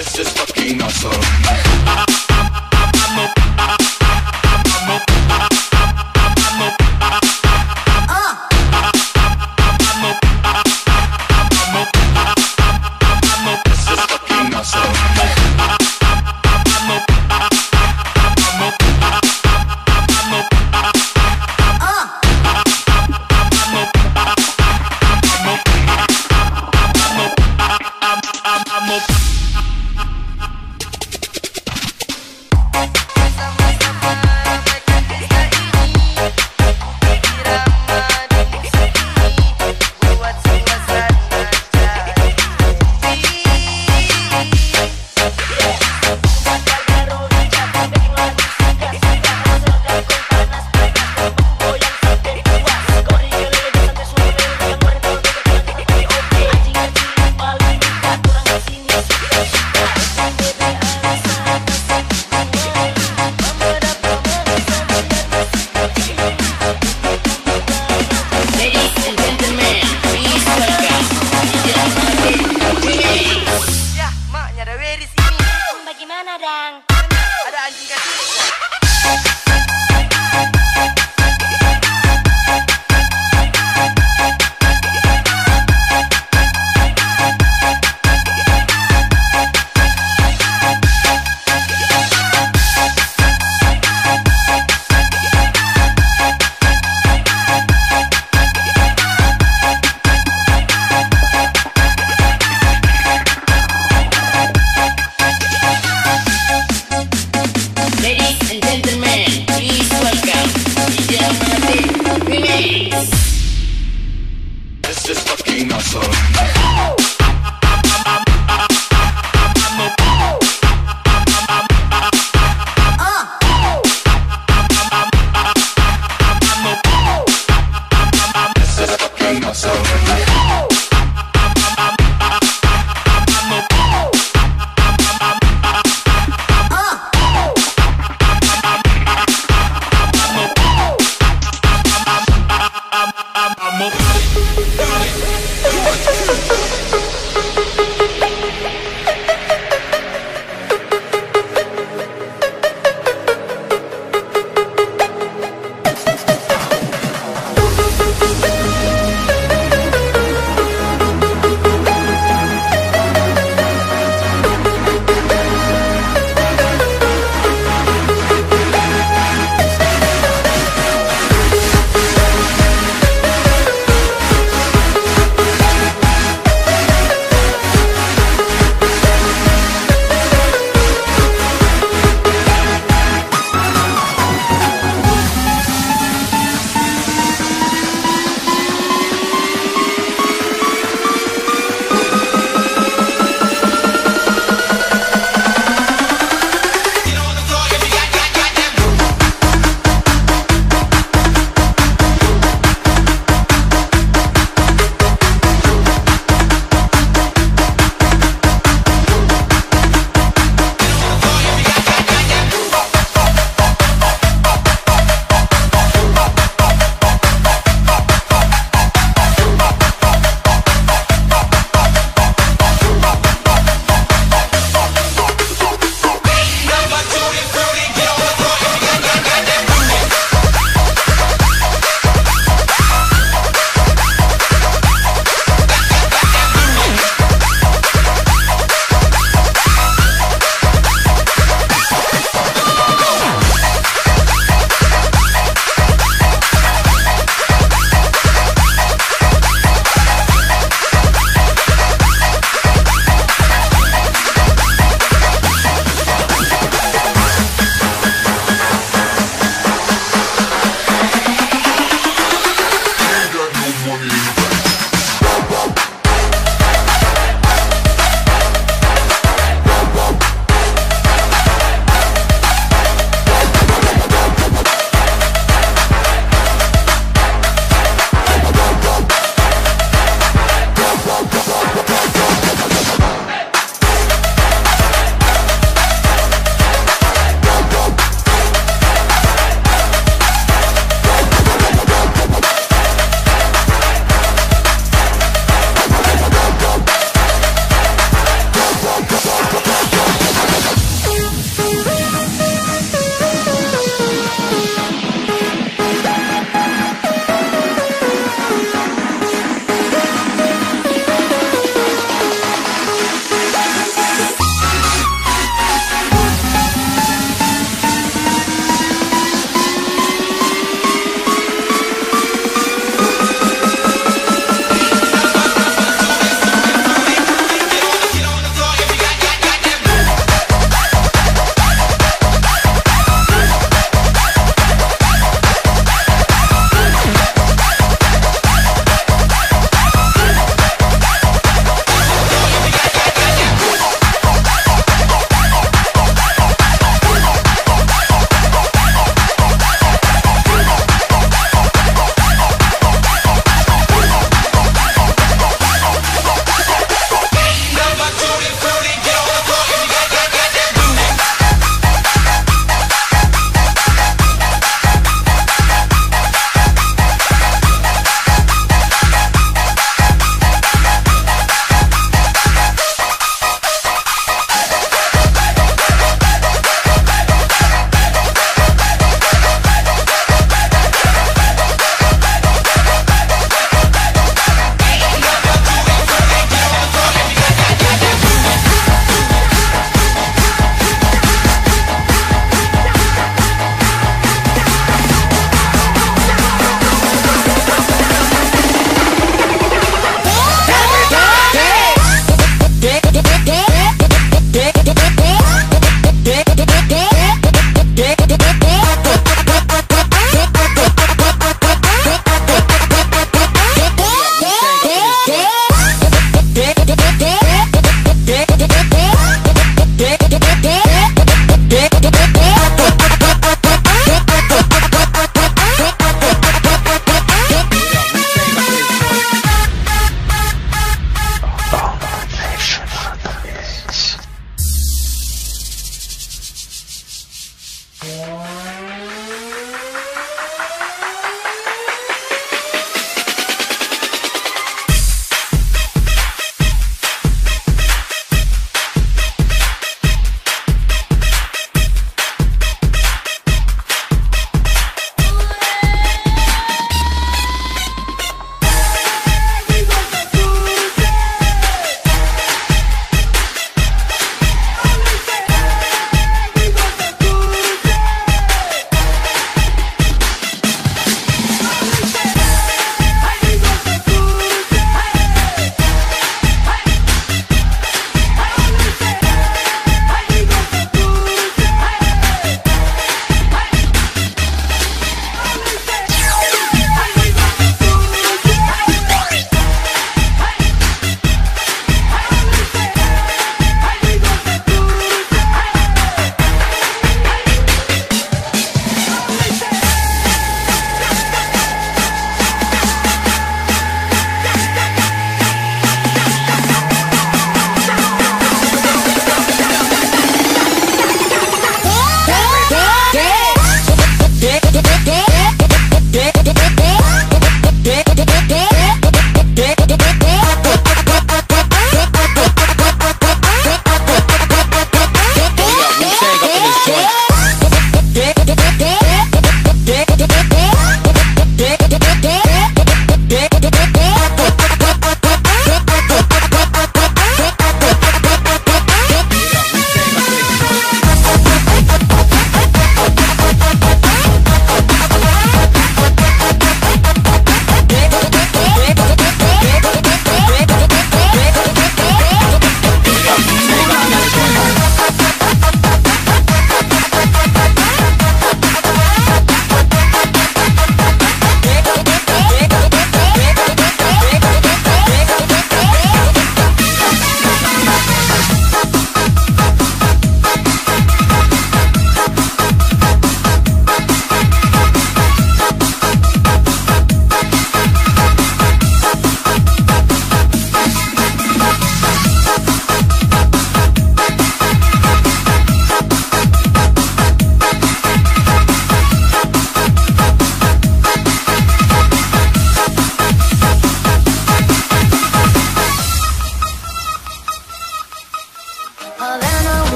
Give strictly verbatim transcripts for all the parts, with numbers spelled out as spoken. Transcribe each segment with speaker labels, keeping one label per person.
Speaker 1: This is fucking awesome.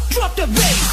Speaker 1: drop the bass.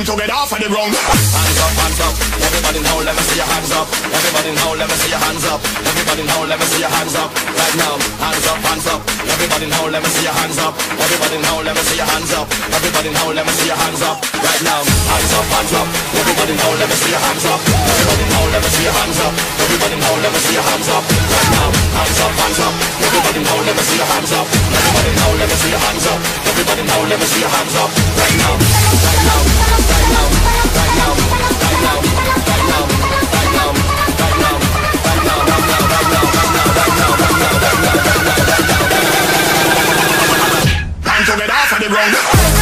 Speaker 1: Time to get off of the ground.
Speaker 2: Hands up, hands up. Everybody now, let me see your hands up. Everybody now, let me see your hands up. Everybody now, let me see your hands up. Right now, hands up, hands up. Everybody now, let me see your hands up. Everybody now, let me see your hands up. Everybody now, let me see your hands up. Right now, hands up, hands up. Everybody now, let me see your hands up. Everybody now, let me see your hands up. Everybody now, let me see your hands up. Right now, hands up, hands up. Everybody now, let me see your hands up. Everybody now, let me see your hands up. Everybody now, let me see your hands up. Right now, right now, right now, right now, right now, right now, right now, right now, right now, right now, right now, right now, right now, right now, right now, right now, right now.
Speaker 1: Time to get off of the ground.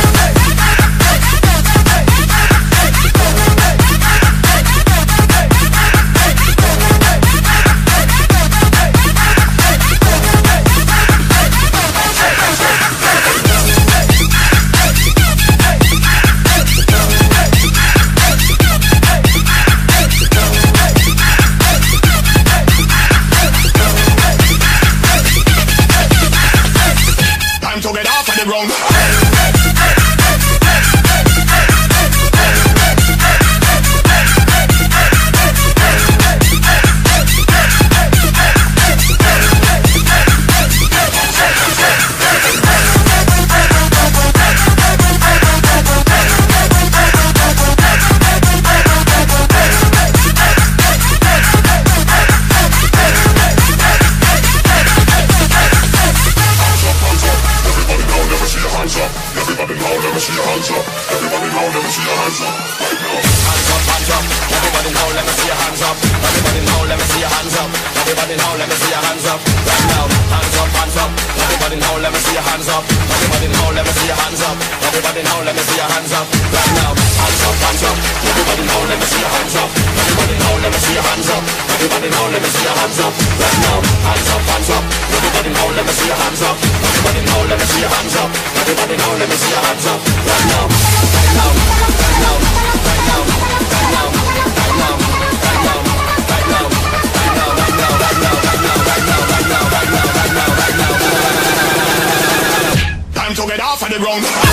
Speaker 1: To get off of the ground. Everybody now, let me see your hands up. Everybody now, let me see your hands up. Right now.
Speaker 2: Hands up, hands up. Everybody now, let me see your hands up. Everybody now, let me see your hands up. Everybody now, let me see your hands up. Right now. Hands up, hands up. Everybody now, let me see your hands up. Everybody now, let me see your hands up. Everybody now, let me see your hands up. Right now. Hands up, hands up. Everybody now, let me see your hands up. Everybody now, let me see your hands up. Everybody now, let me see your hands up. Right now. Hands up, hands up. Everybody now, let me see your hands up. Everybody now, let me see your hands up. Everybody now, let me see your hands up. Right now. Right now. Right now. Right now. Right now. Right now. Right now. Right now. Right now. Right now. Right now. Right now. Right now. Right now. Right now. Right now. Right now.
Speaker 1: Time to get off of the ground.